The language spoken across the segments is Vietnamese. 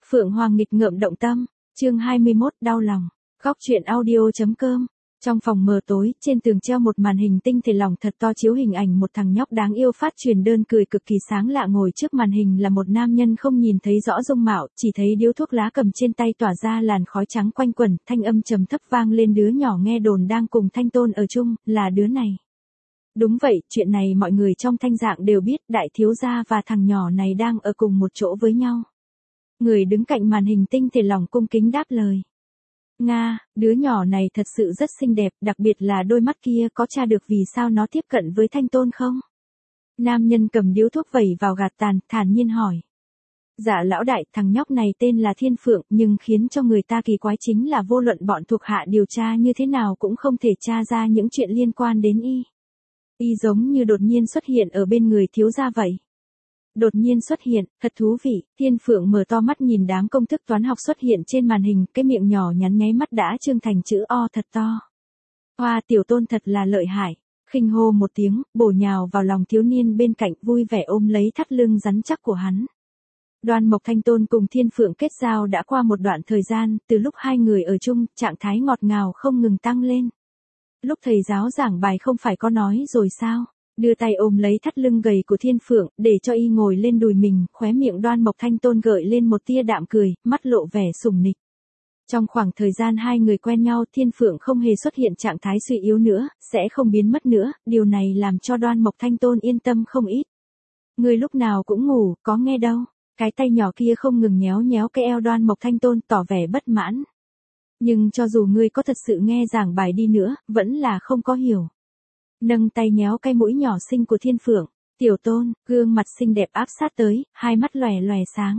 Phượng Hoàng nghịch ngợm động tâm, chương 21 đau lòng. Góc truyện audio.com. Trong phòng mờ tối, trên tường treo một màn hình tinh thể lỏng thật to chiếu hình ảnh một thằng nhóc đáng yêu phát truyền đơn cười cực kỳ sáng lạ, ngồi trước màn hình là một nam nhân không nhìn thấy rõ dung mạo, chỉ thấy điếu thuốc lá cầm trên tay tỏa ra làn khói trắng quanh quẩn, thanh âm trầm thấp vang lên, đứa nhỏ nghe đồn đang cùng Thanh Tôn ở chung, là đứa này. Đúng vậy, chuyện này mọi người trong Thanh Dạng đều biết, đại thiếu gia và thằng nhỏ này đang ở cùng một chỗ với nhau. Người đứng cạnh màn hình tinh thể lỏng cung kính đáp lời. Nga, đứa nhỏ này thật sự rất xinh đẹp, đặc biệt là đôi mắt kia, có tra được vì sao nó tiếp cận với Thanh Tôn không? Nam nhân cầm điếu thuốc vẩy vào gạt tàn, thản nhiên hỏi. Dạ lão đại, thằng nhóc này tên là Thiên Phượng, nhưng khiến cho người ta kỳ quái chính là vô luận bọn thuộc hạ điều tra như thế nào cũng không thể tra ra những chuyện liên quan đến y. Y giống như đột nhiên xuất hiện ở bên người thiếu gia vậy. Đột nhiên xuất hiện, thật thú vị. Thiên Phượng mở to mắt nhìn đám công thức toán học xuất hiện trên màn hình, cái miệng nhỏ nhắn nháy mắt đã trương thành chữ O thật to. Hoa, tiểu Tôn thật là lợi hại. Khinh hô một tiếng, bổ nhào vào lòng thiếu niên bên cạnh, vui vẻ ôm lấy thắt lưng rắn chắc của hắn. Đoan Mộc Thanh Tôn cùng Thiên Phượng kết giao đã qua một đoạn thời gian, từ lúc hai người ở chung, trạng thái ngọt ngào không ngừng tăng lên. Lúc thầy giáo giảng bài không phải có nói rồi sao? Đưa tay ôm lấy thắt lưng gầy của Thiên Phượng, để cho y ngồi lên đùi mình, khóe miệng Đoan Mộc Thanh Tôn gợi lên một tia đạm cười, mắt lộ vẻ sủng nịch. Trong khoảng thời gian hai người quen nhau, Thiên Phượng không hề xuất hiện trạng thái suy yếu nữa, sẽ không biến mất nữa, điều này làm cho Đoan Mộc Thanh Tôn yên tâm không ít. Người lúc nào cũng ngủ, có nghe đâu. Cái tay nhỏ kia không ngừng nhéo nhéo cái eo Đoan Mộc Thanh Tôn, tỏ vẻ bất mãn. Nhưng cho dù ngươi có thật sự nghe giảng bài đi nữa, vẫn là không có hiểu. Nâng tay nhéo cái mũi nhỏ xinh của Thiên Phượng. Tiểu Tôn, gương mặt xinh đẹp áp sát tới, hai mắt lòe lòe sáng.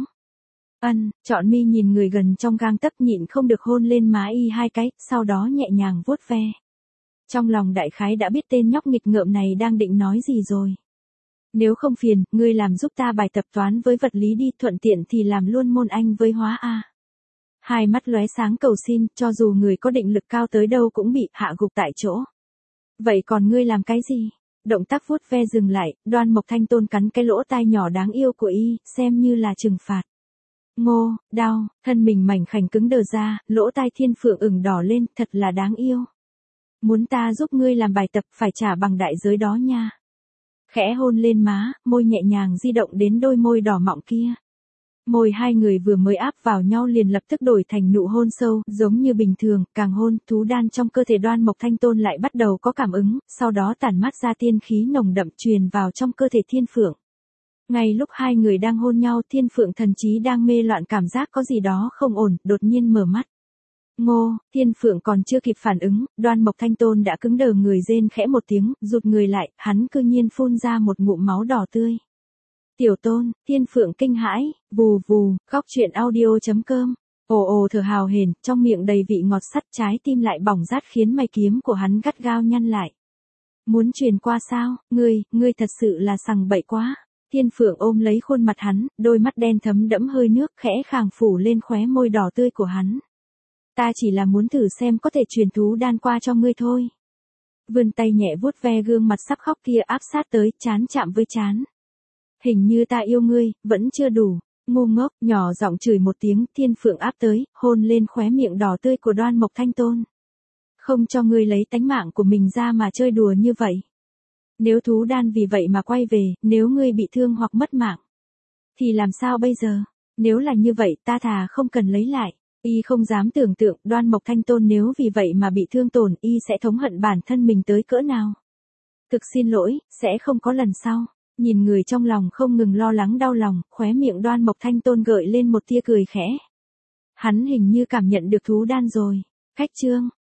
Trọn mi nhìn người gần trong gang tấc, nhịn không được hôn lên má y hai cái, sau đó nhẹ nhàng vuốt ve. Trong lòng đại khái đã biết tên nhóc nghịch ngợm này đang định nói gì rồi. Nếu không phiền, ngươi làm giúp ta bài tập toán với vật lý đi, thuận tiện thì làm luôn môn Anh với hóa A. Hai mắt lóe sáng cầu xin, cho dù người có định lực cao tới đâu cũng bị hạ gục tại chỗ. Vậy còn ngươi làm cái gì? Động tác vuốt ve dừng lại, Đoan Mộc Thanh Tôn cắn cái lỗ tai nhỏ đáng yêu của y, xem như là trừng phạt. Ngô, đau, thân mình mảnh khảnh cứng đờ ra, lỗ tai Thiên Phượng ửng đỏ lên, thật là đáng yêu. Muốn ta giúp ngươi làm bài tập phải trả bằng đại giới đó nha. Khẽ hôn lên má, môi nhẹ nhàng di động đến đôi môi đỏ mọng kia. Môi hai người vừa mới áp vào nhau liền lập tức đổi thành nụ hôn sâu, giống như bình thường, càng hôn, thú đan trong cơ thể Đoan Mộc Thanh Tôn lại bắt đầu có cảm ứng, sau đó tản mát ra tiên khí nồng đậm truyền vào trong cơ thể Thiên Phượng. Ngay lúc hai người đang hôn nhau, Thiên Phượng thần trí đang mê loạn, cảm giác có gì đó không ổn, đột nhiên mở mắt. Ngô, Thiên Phượng còn chưa kịp phản ứng, Đoan Mộc Thanh Tôn đã cứng đờ người, rên khẽ một tiếng, rụt người lại, hắn cư nhiên phun ra một ngụm máu đỏ tươi. Tiểu Tôn, Thiên Phượng kinh hãi, vù vù, góc truyện audio.com. Ồ thở hào hển, trong miệng đầy vị ngọt sắt, trái tim lại bỏng rát khiến mày kiếm của hắn gắt gao nhăn lại. Muốn truyền qua sao, ngươi thật sự là sằng bậy quá. Thiên Phượng ôm lấy khuôn mặt hắn, đôi mắt đen thấm đẫm hơi nước khẽ khàng phủ lên khóe môi đỏ tươi của hắn. Ta chỉ là muốn thử xem có thể truyền thú đan qua cho ngươi thôi. Vươn tay nhẹ vuốt ve gương mặt sắp khóc kia, áp sát tới, trán chạm với trán. Hình như ta yêu ngươi, vẫn chưa đủ. Ngu ngốc, nhỏ giọng chửi một tiếng, Thiên Phượng áp tới, hôn lên khóe miệng đỏ tươi của Đoan Mộc Thanh Tôn. Không cho ngươi lấy tánh mạng của mình ra mà chơi đùa như vậy. Nếu thú đan vì vậy mà quay về, nếu ngươi bị thương hoặc mất mạng, thì làm sao bây giờ? Nếu là như vậy, ta thà không cần lấy lại. Y không dám tưởng tượng Đoan Mộc Thanh Tôn nếu vì vậy mà bị thương tổn, y sẽ thống hận bản thân mình tới cỡ nào. Thực xin lỗi, sẽ không có lần sau. Nhìn người trong lòng không ngừng lo lắng đau lòng, khóe miệng Đoan Mộc Thanh Tôn gợi lên một tia cười khẽ. Hắn hình như cảm nhận được thú đan rồi. Khách chương.